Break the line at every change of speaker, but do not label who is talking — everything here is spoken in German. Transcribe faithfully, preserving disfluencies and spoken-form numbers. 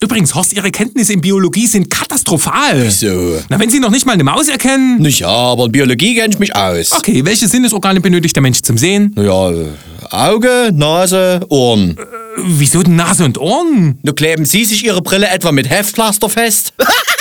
Übrigens, Horst, Ihre Kenntnisse in Biologie sind katastrophal.
Wieso?
Na, wenn Sie noch nicht mal eine Maus erkennen.
Na ja, aber in Biologie kenne ich mich aus.
Okay, welche Sinnesorgane benötigt der Mensch zum Sehen?
Na ja, äh, Auge, Nase, Ohren.
Äh, wieso denn Nase und Ohren?
Nur kleben Sie sich Ihre Brille etwa mit Heftpflaster fest?